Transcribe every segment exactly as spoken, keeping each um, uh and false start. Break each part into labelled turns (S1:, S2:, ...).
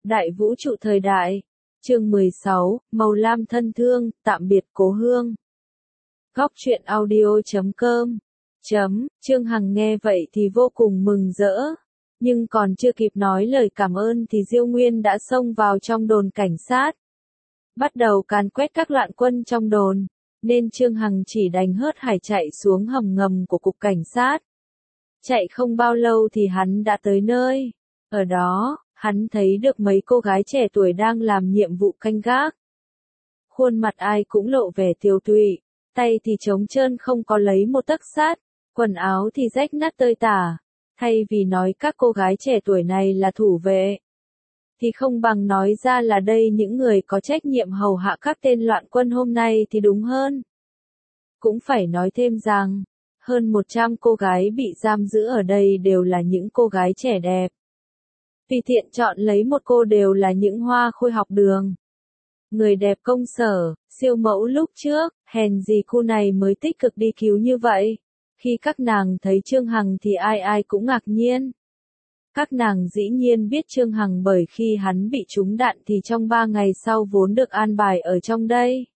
S1: Đại vũ trụ thời đại. Chương mười sáu, Màu lam thân thương, tạm biệt cố hương. Góc truyện audio chấm com. Chấm, Trương Hằng nghe vậy thì vô cùng mừng rỡ. Nhưng còn chưa kịp nói lời cảm ơn thì Diêu Nguyên đã xông vào trong đồn cảnh sát. Bắt đầu càn quét các loạn quân trong đồn, nên Trương Hằng chỉ đành hớt hải chạy xuống hầm ngầm của cục cảnh sát. Chạy không bao lâu thì hắn đã tới nơi. Ở đó, hắn thấy được mấy cô gái trẻ tuổi đang làm nhiệm vụ canh gác. Khuôn mặt ai cũng lộ vẻ tiều tụy, tay thì trống trơn không có lấy một tấc sắt, quần áo thì rách nát tơi tả. Thay vì nói các cô gái trẻ tuổi này là thủ vệ, thì không bằng nói ra là đây những người có trách nhiệm hầu hạ các tên loạn quân hôm nay thì đúng hơn. Cũng phải nói thêm rằng, hơn một trăm cô gái bị giam giữ ở đây đều là những cô gái trẻ đẹp. Tùy tiện chọn lấy một cô đều là những hoa khôi học đường. Người đẹp công sở, siêu mẫu lúc trước, hèn gì cô này mới tích cực đi cứu như vậy. Khi các nàng thấy Trương Hằng thì ai ai cũng ngạc nhiên. Các nàng dĩ nhiên biết Trương Hằng bởi khi hắn bị trúng đạn thì trong ba ngày sau vốn được an bài ở trong đây.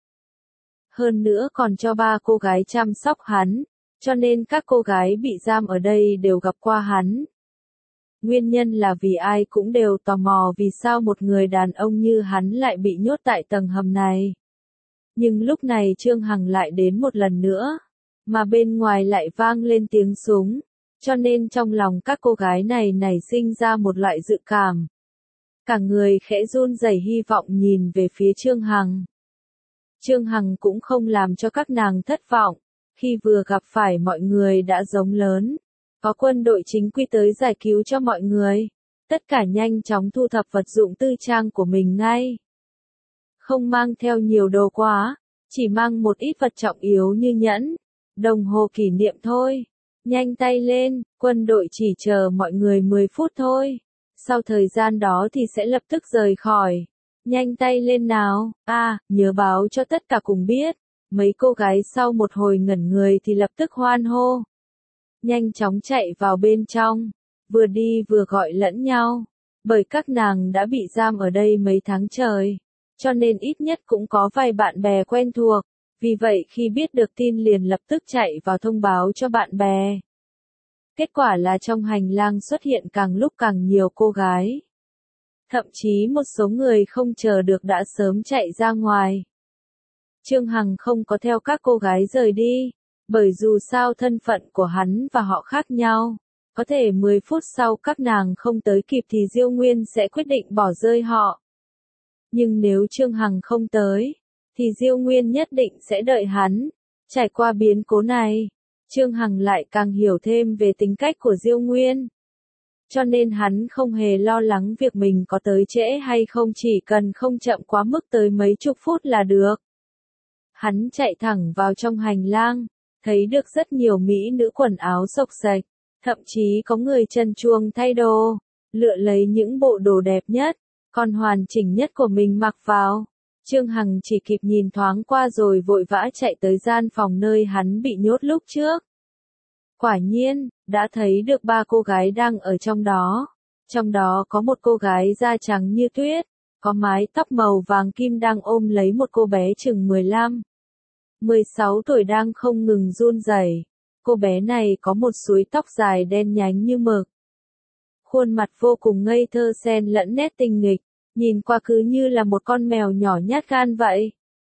S1: Hơn nữa còn cho ba cô gái chăm sóc hắn, cho nên các cô gái bị giam ở đây đều gặp qua hắn. Nguyên nhân là vì ai cũng đều tò mò vì sao một người đàn ông như hắn lại bị nhốt tại tầng hầm này. Nhưng lúc này Trương Hằng lại đến một lần nữa, mà bên ngoài lại vang lên tiếng súng, cho nên trong lòng các cô gái này nảy sinh ra một loại dự cảm. Cả người khẽ run rẩy hy vọng nhìn về phía Trương Hằng. Trương Hằng cũng không làm cho các nàng thất vọng, khi vừa gặp phải mọi người đã giống lớn. Có quân đội chính quy tới giải cứu cho mọi người. Tất cả nhanh chóng thu thập vật dụng tư trang của mình ngay. Không mang theo nhiều đồ quá, chỉ mang một ít vật trọng yếu như nhẫn, đồng hồ kỷ niệm thôi. Nhanh tay lên, quân đội chỉ chờ mọi người mười phút thôi. Sau thời gian đó thì sẽ lập tức rời khỏi. Nhanh tay lên nào, à, nhớ báo cho tất cả cùng biết. Mấy cô gái sau một hồi ngẩn người thì lập tức hoan hô. Nhanh chóng chạy vào bên trong, vừa đi vừa gọi lẫn nhau, bởi các nàng đã bị giam ở đây mấy tháng trời, cho nên ít nhất cũng có vài bạn bè quen thuộc, vì vậy khi biết được tin liền lập tức chạy vào thông báo cho bạn bè. Kết quả là trong hành lang xuất hiện càng lúc càng nhiều cô gái. Thậm chí một số người không chờ được đã sớm chạy ra ngoài. Trương Hằng không có theo các cô gái rời đi. Bởi dù sao thân phận của hắn và họ khác nhau, có thể mười phút sau các nàng không tới kịp thì Diêu Nguyên sẽ quyết định bỏ rơi họ. Nhưng nếu Trương Hằng không tới, thì Diêu Nguyên nhất định sẽ đợi hắn. Trải qua biến cố này, Trương Hằng lại càng hiểu thêm về tính cách của Diêu Nguyên. Cho nên hắn không hề lo lắng việc mình có tới trễ hay không, chỉ cần không chậm quá mức tới mấy chục phút là được. Hắn chạy thẳng vào trong hành lang. Thấy được rất nhiều mỹ nữ quần áo xộc xệch, thậm chí có người trần truồng thay đồ, lựa lấy những bộ đồ đẹp nhất, còn hoàn chỉnh nhất của mình mặc vào. Trương Hằng chỉ kịp nhìn thoáng qua rồi vội vã chạy tới gian phòng nơi hắn bị nhốt lúc trước. Quả nhiên, đã thấy được ba cô gái đang ở trong đó. Trong đó có một cô gái da trắng như tuyết, có mái tóc màu vàng kim đang ôm lấy một cô bé chừng mười lăm. mười sáu tuổi đang không ngừng run rẩy. Cô bé này có một súi tóc dài đen nhánh như mực. Khuôn mặt vô cùng ngây thơ xen lẫn nét tinh nghịch, nhìn qua cứ như là một con mèo nhỏ nhát gan vậy.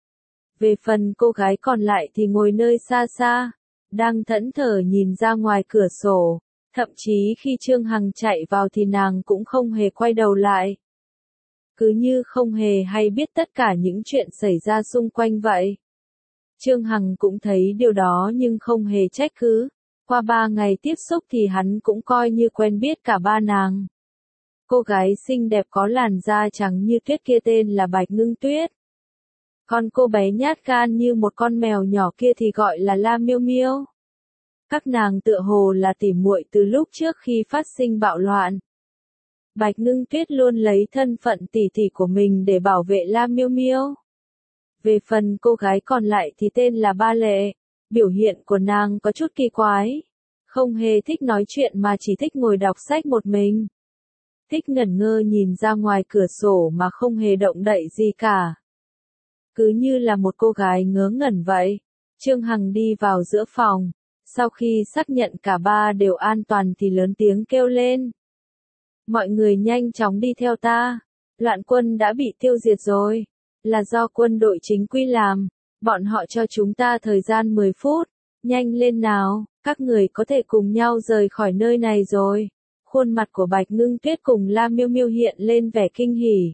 S1: Về phần cô gái còn lại thì ngồi nơi xa xa, đang thẫn thờ nhìn ra ngoài cửa sổ, thậm chí khi Trương Hằng chạy vào thì nàng cũng không hề quay đầu lại. Cứ như không hề hay biết tất cả những chuyện xảy ra xung quanh vậy. Trương Hằng cũng thấy điều đó nhưng không hề trách cứ. Qua ba ngày tiếp xúc thì hắn cũng coi như quen biết cả ba nàng. Cô gái xinh đẹp có làn da trắng như tuyết kia tên là Bạch Ngưng Tuyết. Còn cô bé nhát gan như một con mèo nhỏ kia thì gọi là La Miêu Miêu. Các nàng tựa hồ là tỉ muội từ lúc trước khi phát sinh bạo loạn. Bạch Ngưng Tuyết luôn lấy thân phận tỷ tỷ của mình để bảo vệ La Miêu Miêu. Về phần cô gái còn lại thì tên là Ba Lệ, biểu hiện của nàng có chút kỳ quái, không hề thích nói chuyện mà chỉ thích ngồi đọc sách một mình. Thích ngẩn ngơ nhìn ra ngoài cửa sổ mà không hề động đậy gì cả. Cứ như là một cô gái ngớ ngẩn vậy. Trương Hằng đi vào giữa phòng. Sau khi xác nhận cả ba đều an toàn thì lớn tiếng kêu lên. Mọi người nhanh chóng đi theo ta. Loạn quân đã bị tiêu diệt rồi. Là do quân đội chính quy làm. Bọn họ cho chúng ta thời gian mười phút. Nhanh lên nào, các người có thể cùng nhau rời khỏi nơi này rồi. Khuôn mặt của Bạch Ngưng Tuyết cùng La Miêu Miêu hiện lên vẻ kinh hỉ.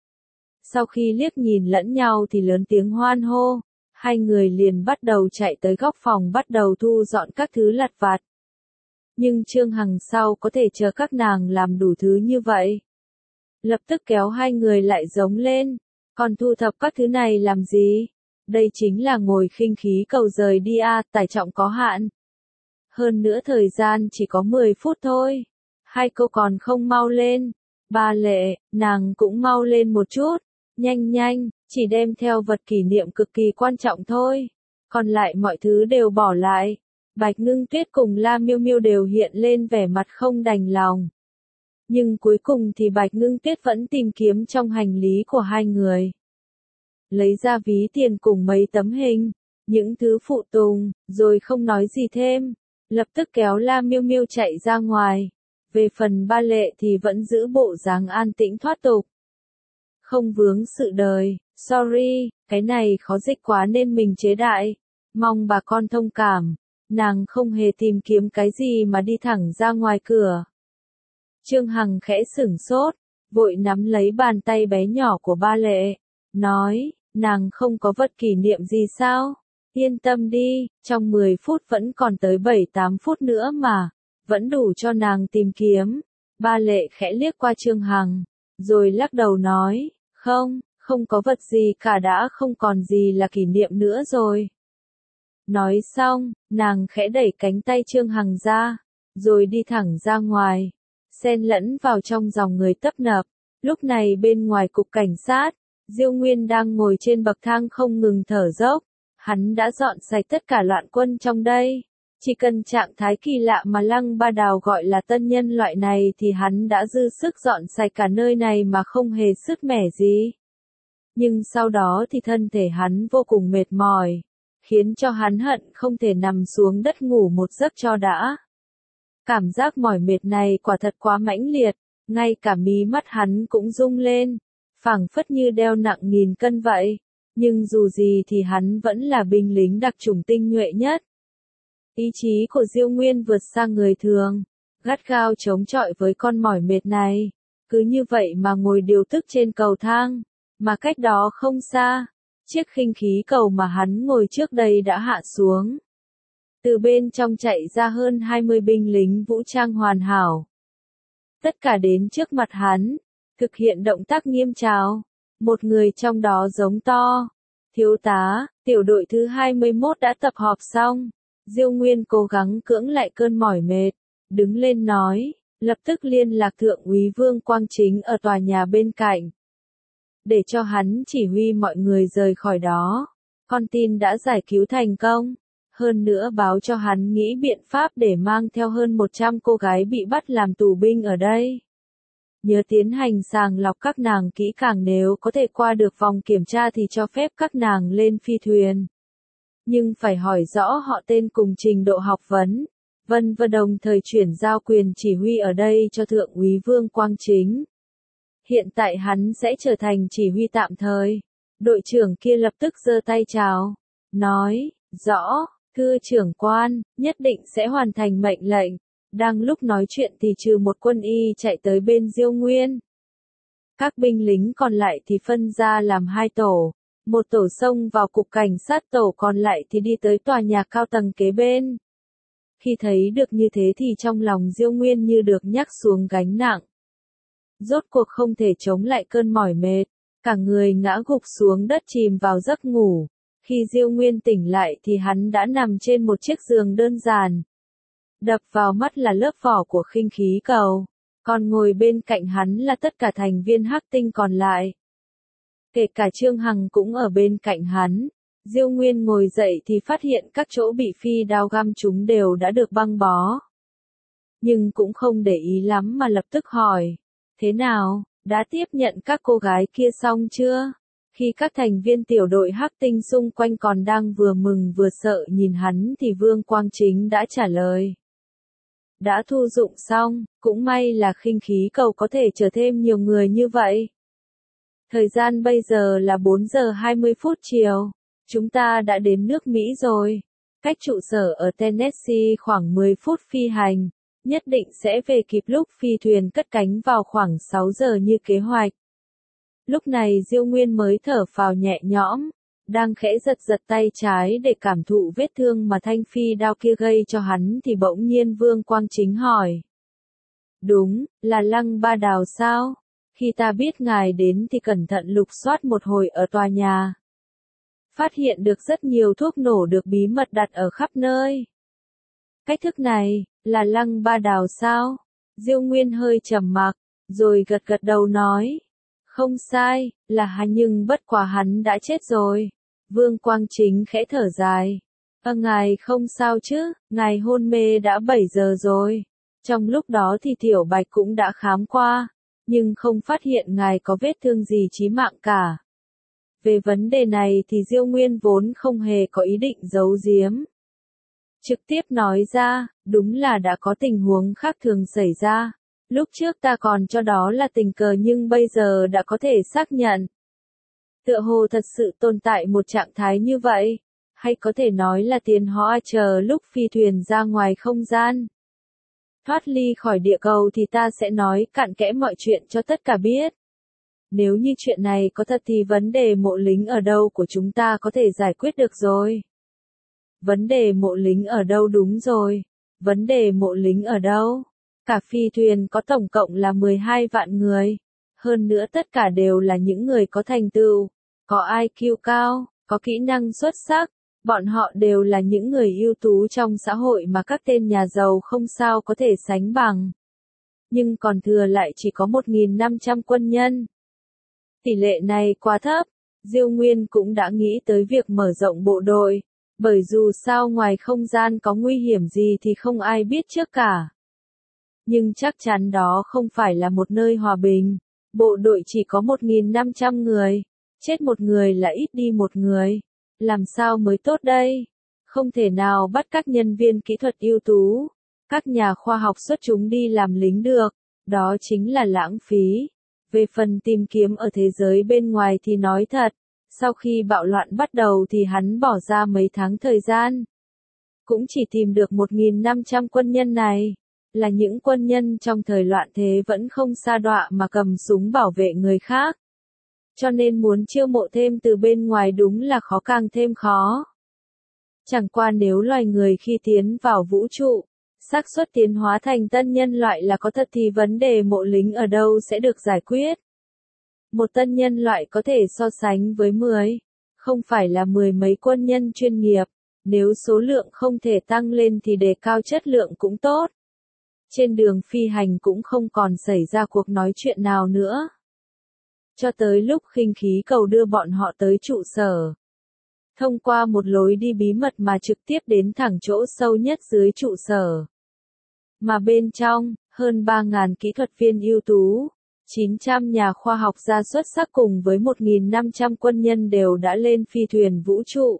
S1: Sau khi liếc nhìn lẫn nhau thì lớn tiếng hoan hô. Hai người liền bắt đầu chạy tới góc phòng bắt đầu thu dọn các thứ lặt vặt. Nhưng Trương Hằng sao có thể chờ các nàng làm đủ thứ như vậy. Lập tức kéo hai người lại giống lên. Còn thu thập các thứ này làm gì? Đây chính là ngồi khinh khí cầu rời đi à, tải trọng có hạn. Hơn nữa thời gian chỉ có mười phút thôi. Hai cô còn không mau lên. Ba Lệ, nàng cũng mau lên một chút. Nhanh nhanh, chỉ đem theo vật kỷ niệm cực kỳ quan trọng thôi. Còn lại mọi thứ đều bỏ lại. Bạch Ngưng Tuyết cùng La Miêu Miêu đều hiện lên vẻ mặt không đành lòng. Nhưng cuối cùng thì Bạch Ngưng Tuyết vẫn tìm kiếm trong hành lý của hai người. Lấy ra ví tiền cùng mấy tấm hình, những thứ phụ tùng, rồi không nói gì thêm. Lập tức kéo La Miêu Miêu chạy ra ngoài. Về phần Ba Lệ thì vẫn giữ bộ dáng an tĩnh thoát tục. Không vướng sự đời, sorry, cái này khó dịch quá nên mình chế đại. Mong bà con thông cảm. Nàng không hề tìm kiếm cái gì mà đi thẳng ra ngoài cửa. Trương Hằng khẽ sửng sốt, vội nắm lấy bàn tay bé nhỏ của Ba Lệ. Nói, nàng không có vật kỷ niệm gì sao? Yên tâm đi, trong mười phút vẫn còn tới bảy tám phút nữa mà. Vẫn đủ cho nàng tìm kiếm. Ba Lệ khẽ liếc qua Trương Hằng, rồi lắc đầu nói, không, không có vật gì cả, đã không còn gì là kỷ niệm nữa rồi. Nói xong, nàng khẽ đẩy cánh tay Trương Hằng ra, rồi đi thẳng ra ngoài, xen lẫn vào trong dòng người tấp nập. Lúc này bên ngoài cục cảnh sát, Diêu Nguyên đang ngồi trên bậc thang không ngừng thở dốc. Hắn đã dọn sạch tất cả loạn quân trong đây. Chỉ cần trạng thái kỳ lạ mà Lăng Ba Đào gọi là tân nhân loại này thì hắn đã dư sức dọn sạch cả nơi này mà không hề sứt mẻ gì. Nhưng sau đó thì thân thể hắn vô cùng mệt mỏi, khiến cho hắn hận không thể nằm xuống đất ngủ một giấc cho đã. Cảm giác mỏi mệt này quả thật quá mãnh liệt, ngay cả mí mắt hắn cũng rung lên, phảng phất như đeo nặng nghìn cân vậy. Nhưng dù gì thì hắn vẫn là binh lính đặc chủng tinh nhuệ nhất. Ý chí của Diêu Nguyên vượt xa người thường, gắt gao chống chọi với con mỏi mệt này. Cứ như vậy mà ngồi điều tức trên cầu thang, mà cách đó không xa, chiếc khinh khí cầu mà hắn ngồi trước đây đã hạ xuống. Từ bên trong chạy ra hơn hai mươi binh lính vũ trang hoàn hảo. Tất cả đến trước mặt hắn, thực hiện động tác nghiêm chào. Một người trong đó giống to, thiếu tá, tiểu đội thứ hai mươi mốt đã tập họp xong. Diêu Nguyên cố gắng cưỡng lại cơn mỏi mệt, đứng lên nói, lập tức liên lạc thượng úy Vương Quang Chính ở tòa nhà bên cạnh, để cho hắn chỉ huy mọi người rời khỏi đó. Con tin đã giải cứu thành công, hơn nữa báo cho hắn nghĩ biện pháp để mang theo hơn một trăm cô gái bị bắt làm tù binh ở đây. Nhớ tiến hành sàng lọc các nàng kỹ càng, nếu có thể qua được vòng kiểm tra thì cho phép các nàng lên phi thuyền. Nhưng phải hỏi rõ họ tên cùng trình độ học vấn, vân và đồng thời chuyển giao quyền chỉ huy ở đây cho thượng úy Vương Quang Chính. Hiện tại hắn sẽ trở thành chỉ huy tạm thời. Đội trưởng kia lập tức giơ tay chào, nói, rõ, thưa trưởng quan, nhất định sẽ hoàn thành mệnh lệnh. Đang lúc nói chuyện thì trừ một quân y chạy tới bên Diêu Nguyên. Các binh lính còn lại thì phân ra làm hai tổ. Một tổ xông vào cục cảnh sát, tổ còn lại thì đi tới tòa nhà cao tầng kế bên. Khi thấy được như thế thì trong lòng Diêu Nguyên như được nhắc xuống gánh nặng. Rốt cuộc không thể chống lại cơn mỏi mệt, cả người ngã gục xuống đất chìm vào giấc ngủ. Khi Diêu Nguyên tỉnh lại thì hắn đã nằm trên một chiếc giường đơn giản. Đập vào mắt là lớp vỏ của khinh khí cầu, còn ngồi bên cạnh hắn là tất cả thành viên Hắc Tinh còn lại. Kể cả Trương Hằng cũng ở bên cạnh hắn. Diêu Nguyên ngồi dậy thì phát hiện các chỗ bị phi đao găm trúng đều đã được băng bó. Nhưng cũng không để ý lắm mà lập tức hỏi, Thế nào, đã tiếp nhận các cô gái kia xong chưa? Khi các thành viên tiểu đội Hắc Tinh xung quanh còn đang vừa mừng vừa sợ nhìn hắn thì Vương Quang Chính đã trả lời. Đã thu dụng xong, cũng may là khinh khí cầu có thể chở thêm nhiều người như vậy. Thời gian bây giờ là bốn giờ hai mươi phút chiều. Chúng ta đã đến nước Mỹ rồi. Cách trụ sở ở Tennessee khoảng mười phút phi hành. Nhất định sẽ về kịp lúc phi thuyền cất cánh vào khoảng sáu giờ như kế hoạch. Lúc này Diêu Nguyên mới thở phào nhẹ nhõm. Đang khẽ giật giật tay trái để cảm thụ vết thương mà thanh phi đao kia gây cho hắn thì bỗng nhiên Vương Quang Chính hỏi. Đúng, là Lăng Ba Đào sao? Khi ta biết ngài đến thì cẩn thận lục soát một hồi ở tòa nhà. Phát hiện được rất nhiều thuốc nổ được bí mật đặt ở khắp nơi. Cách thức này, là Lăng Ba Đào sao? Diêu Nguyên hơi trầm mặc, rồi gật gật đầu nói. Không sai, là hắn nhưng bất quá hắn đã chết rồi. Vương Quang Chính khẽ thở dài. Ơ ngài không sao chứ, ngài hôn mê đã bảy giờ rồi. Trong lúc đó thì Tiểu Bạch cũng đã khám qua, nhưng không phát hiện ngài có vết thương gì chí mạng cả. Về vấn đề này thì Diêu Nguyên vốn không hề có ý định giấu giếm. Trực tiếp nói ra, đúng là đã có tình huống khác thường xảy ra. Lúc trước ta còn cho đó là tình cờ nhưng bây giờ đã có thể xác nhận. Tựa hồ thật sự tồn tại một trạng thái như vậy, hay có thể nói là tiến hóa chờ lúc phi thuyền ra ngoài không gian. Thoát ly khỏi địa cầu thì ta sẽ nói cặn kẽ mọi chuyện cho tất cả biết. Nếu như chuyện này có thật thì vấn đề mộ lính ở đâu của chúng ta có thể giải quyết được rồi. Vấn đề mộ lính ở đâu đúng rồi. Vấn đề mộ lính ở đâu? Cả phi thuyền có tổng cộng là mười hai vạn người. Hơn nữa tất cả đều là những người có thành tựu, có i kiu cao, có kỹ năng xuất sắc. Bọn họ đều là những người ưu tú trong xã hội mà các tên nhà giàu không sao có thể sánh bằng. Nhưng còn thừa lại chỉ có một nghìn năm trăm quân nhân. Tỷ lệ này quá thấp. Diêu Nguyên cũng đã nghĩ tới việc mở rộng bộ đội. Bởi dù sao ngoài không gian có nguy hiểm gì thì không ai biết trước cả. Nhưng chắc chắn đó không phải là một nơi hòa bình. Bộ đội chỉ có một nghìn năm trăm người. Chết một người là ít đi một người. Làm sao mới tốt đây? Không thể nào bắt các nhân viên kỹ thuật ưu tú, các nhà khoa học xuất chúng đi làm lính được. Đó chính là lãng phí. Về phần tìm kiếm ở thế giới bên ngoài thì nói thật, sau khi bạo loạn bắt đầu thì hắn bỏ ra mấy tháng thời gian. Cũng chỉ tìm được một nghìn năm trăm quân nhân này. Là những quân nhân trong thời loạn thế vẫn không sa đọa mà cầm súng bảo vệ người khác. Cho nên muốn chiêu mộ thêm từ bên ngoài đúng là khó càng thêm khó. Chẳng qua nếu loài người khi tiến vào vũ trụ, xác suất tiến hóa thành tân nhân loại là có thật thì vấn đề mộ lính ở đâu sẽ được giải quyết. Một tân nhân loại có thể so sánh với mười, không phải là mười mấy quân nhân chuyên nghiệp. Nếu số lượng không thể tăng lên thì đề cao chất lượng cũng tốt. Trên đường phi hành cũng không còn xảy ra cuộc nói chuyện nào nữa. Cho tới lúc khinh khí cầu đưa bọn họ tới trụ sở. Thông qua một lối đi bí mật mà trực tiếp đến thẳng chỗ sâu nhất dưới trụ sở. Mà bên trong, hơn ba nghìn kỹ thuật viên ưu tú, chín trăm nhà khoa học gia xuất sắc cùng với một nghìn năm trăm quân nhân đều đã lên phi thuyền vũ trụ.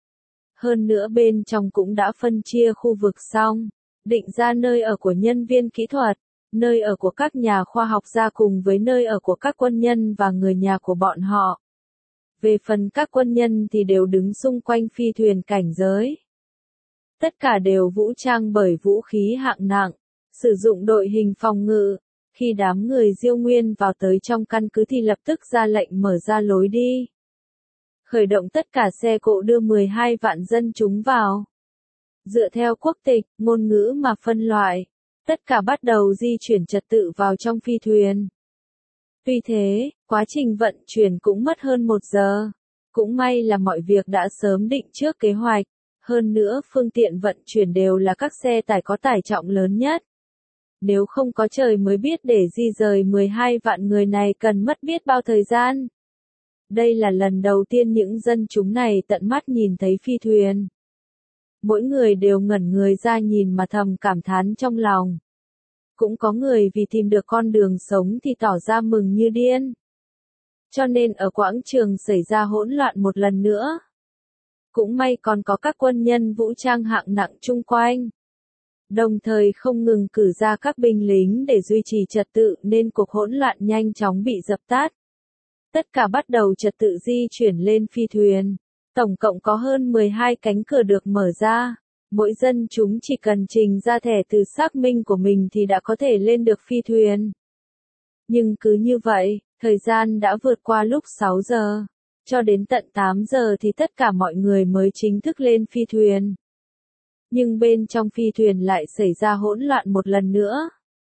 S1: Hơn nữa bên trong cũng đã phân chia khu vực xong, định ra nơi ở của nhân viên kỹ thuật, nơi ở của các nhà khoa học gia cùng với nơi ở của các quân nhân và người nhà của bọn họ. Về phần các quân nhân thì đều đứng xung quanh phi thuyền cảnh giới. Tất cả đều vũ trang bởi vũ khí hạng nặng, sử dụng đội hình phòng ngự. Khi đám người Diêu Nguyên vào tới trong căn cứ thì lập tức ra lệnh mở ra lối đi. Khởi động tất cả xe cộ đưa mười hai vạn dân chúng vào. Dựa theo quốc tịch, ngôn ngữ mà phân loại, tất cả bắt đầu di chuyển trật tự vào trong phi thuyền. Tuy thế, quá trình vận chuyển cũng mất hơn một giờ. Cũng may là mọi việc đã sớm định trước kế hoạch. Hơn nữa phương tiện vận chuyển đều là các xe tải có tải trọng lớn nhất. Nếu không có trời mới biết để di rời mười hai vạn người này cần mất biết bao thời gian. Đây là lần đầu tiên những dân chúng này tận mắt nhìn thấy phi thuyền. Mỗi người đều ngẩn người ra nhìn mà thầm cảm thán trong lòng. Cũng có người vì tìm được con đường sống thì tỏ ra mừng như điên. Cho nên ở quảng trường xảy ra hỗn loạn một lần nữa. Cũng may còn có các quân nhân vũ trang hạng nặng chung quanh. Đồng thời không ngừng cử ra các binh lính để duy trì trật tự nên cuộc hỗn loạn nhanh chóng bị dập tắt. Tất cả bắt đầu trật tự di chuyển lên phi thuyền. Tổng cộng có hơn mười hai cánh cửa được mở ra. Mỗi dân chúng chỉ cần trình ra thẻ từ xác minh của mình thì đã có thể lên được phi thuyền. Nhưng cứ như vậy, thời gian đã vượt qua lúc sáu giờ. Cho đến tận tám giờ thì tất cả mọi người mới chính thức lên phi thuyền. Nhưng bên trong phi thuyền lại xảy ra hỗn loạn một lần nữa.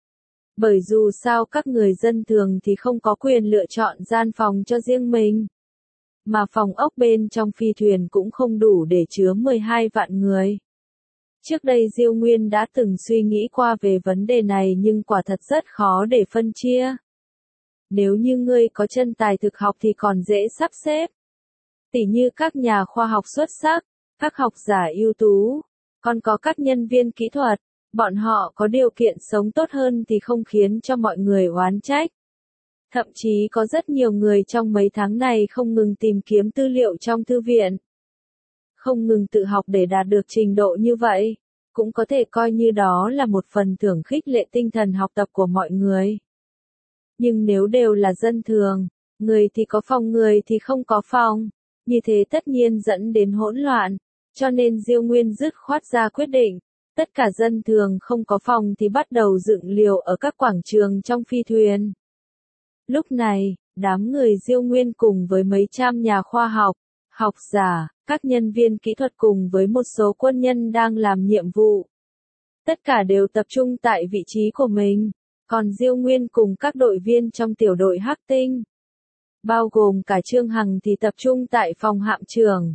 S1: Bởi dù sao các người dân thường thì không có quyền lựa chọn gian phòng cho riêng mình. Mà phòng ốc bên trong phi thuyền cũng không đủ để chứa mười hai vạn người. Trước đây Diêu Nguyên đã từng suy nghĩ qua về vấn đề này nhưng quả thật rất khó để phân chia. Nếu như ngươi có chân tài thực học thì còn dễ sắp xếp. Tỉ như các nhà khoa học xuất sắc, các học giả ưu tú, còn có các nhân viên kỹ thuật, bọn họ có điều kiện sống tốt hơn thì không khiến cho mọi người oán trách. Thậm chí có rất nhiều người trong mấy tháng này không ngừng tìm kiếm tư liệu trong thư viện. Không ngừng tự học để đạt được trình độ như vậy, cũng có thể coi như đó là một phần thưởng khích lệ tinh thần học tập của mọi người. Nhưng nếu đều là dân thường, người thì có phòng người thì không có phòng, như thế tất nhiên dẫn đến hỗn loạn, cho nên Diêu Nguyên dứt khoát ra quyết định, tất cả dân thường không có phòng thì bắt đầu dựng liều ở các quảng trường trong phi thuyền. Lúc này, đám người Diêu Nguyên cùng với mấy trăm nhà khoa học, học giả, các nhân viên kỹ thuật cùng với một số quân nhân đang làm nhiệm vụ. Tất cả đều tập trung tại vị trí của mình, còn Diêu Nguyên cùng các đội viên trong tiểu đội Hắc Tinh, bao gồm cả Trương Hằng thì tập trung tại phòng hạm trưởng.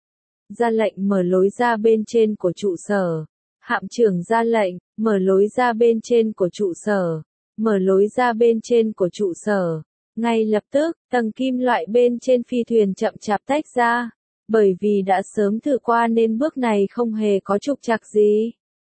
S1: Ra lệnh mở lối ra bên trên của trụ sở. Hạm trưởng ra lệnh, mở lối ra bên trên của trụ sở. Mở lối ra bên trên của trụ sở. Ngay lập tức, tầng kim loại bên trên phi thuyền chậm chạp tách ra. Bởi vì đã sớm thử qua nên bước này không hề có trục trặc gì.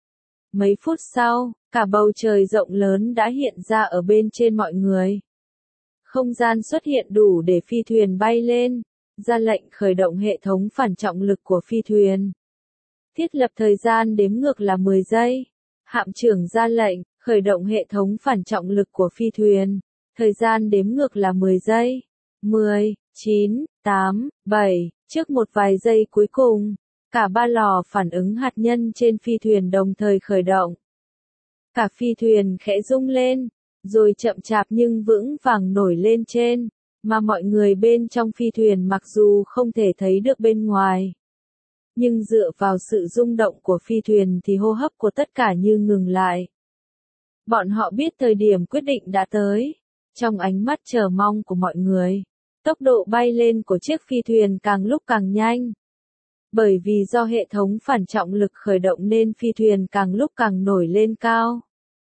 S1: Mấy phút sau, cả bầu trời rộng lớn đã hiện ra ở bên trên mọi người. Không gian xuất hiện đủ để phi thuyền bay lên. Ra lệnh khởi động hệ thống phản trọng lực của phi thuyền. Thiết lập thời gian đếm ngược là mười giây. Hạm trưởng ra lệnh, khởi động hệ thống phản trọng lực của phi thuyền. Thời gian đếm ngược là mười giây. mười, chín, tám, bảy, trước một vài giây cuối cùng, cả ba lò phản ứng hạt nhân trên phi thuyền đồng thời khởi động. Cả phi thuyền khẽ rung lên, rồi chậm chạp nhưng vững vàng nổi lên trên, mà mọi người bên trong phi thuyền mặc dù không thể thấy được bên ngoài. Nhưng dựa vào sự rung động của phi thuyền thì hô hấp của tất cả như ngừng lại. Bọn họ biết thời điểm quyết định đã tới. Trong ánh mắt chờ mong của mọi người, tốc độ bay lên của chiếc phi thuyền càng lúc càng nhanh. Bởi vì do hệ thống phản trọng lực khởi động nên phi thuyền càng lúc càng nổi lên cao.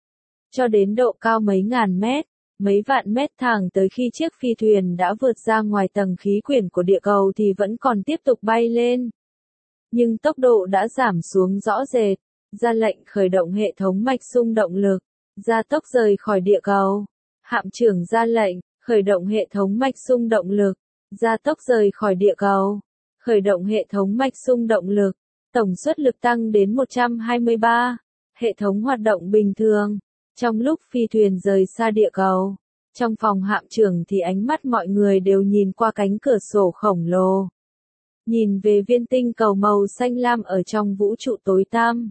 S1: Cho đến độ cao mấy ngàn mét, mấy vạn mét thẳng tới khi chiếc phi thuyền đã vượt ra ngoài tầng khí quyển của địa cầu thì vẫn còn tiếp tục bay lên. Nhưng tốc độ đã giảm xuống rõ rệt. Ra lệnh khởi động hệ thống mạch xung động lực, gia tốc rời khỏi địa cầu. Hạm trưởng ra lệnh, khởi động hệ thống mạch xung động lực, gia tốc rời khỏi địa cầu. Khởi động hệ thống mạch xung động lực, tổng suất lực tăng đến một trăm hai mươi ba. Hệ thống hoạt động bình thường. Trong lúc phi thuyền rời xa địa cầu, trong phòng hạm trưởng thì ánh mắt mọi người đều nhìn qua cánh cửa sổ khổng lồ. Nhìn về viên tinh cầu màu xanh lam ở trong vũ trụ tối tăm.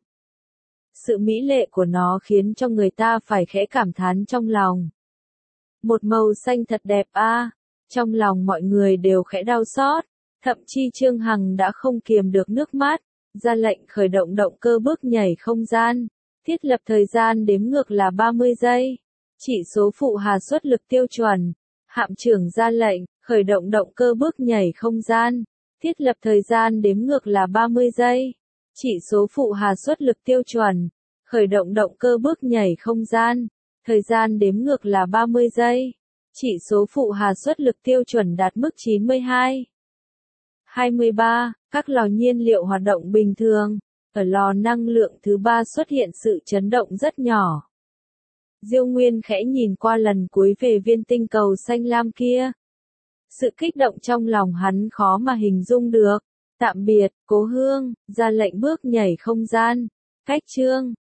S1: Sự mỹ lệ của nó khiến cho người ta phải khẽ cảm thán trong lòng. Một màu xanh thật đẹp a. À. Trong lòng mọi người đều khẽ đau xót, thậm chí Trương Hằng đã không kiềm được nước mắt, ra lệnh khởi động động cơ bước nhảy không gian, thiết lập thời gian đếm ngược là ba mươi giây. Chỉ số phụ hà suất lực tiêu chuẩn. Hạm trưởng ra lệnh, khởi động động cơ bước nhảy không gian, thiết lập thời gian đếm ngược là ba mươi giây. Chỉ số phụ hà suất lực tiêu chuẩn. Khởi động động cơ bước nhảy không gian, thời gian đếm ngược là ba mươi giây. Chỉ số phụ hà suất lực tiêu chuẩn đạt mức chín mươi hai. hai mươi ba. Các lò nhiên liệu hoạt động bình thường. Ở lò năng lượng thứ ba xuất hiện sự chấn động rất nhỏ. Diêu Nguyên khẽ nhìn qua lần cuối về viên tinh cầu xanh lam kia. Sự kích động trong lòng hắn khó mà hình dung được. Tạm biệt, cố hương, ra lệnh bước nhảy không gian. Cách chương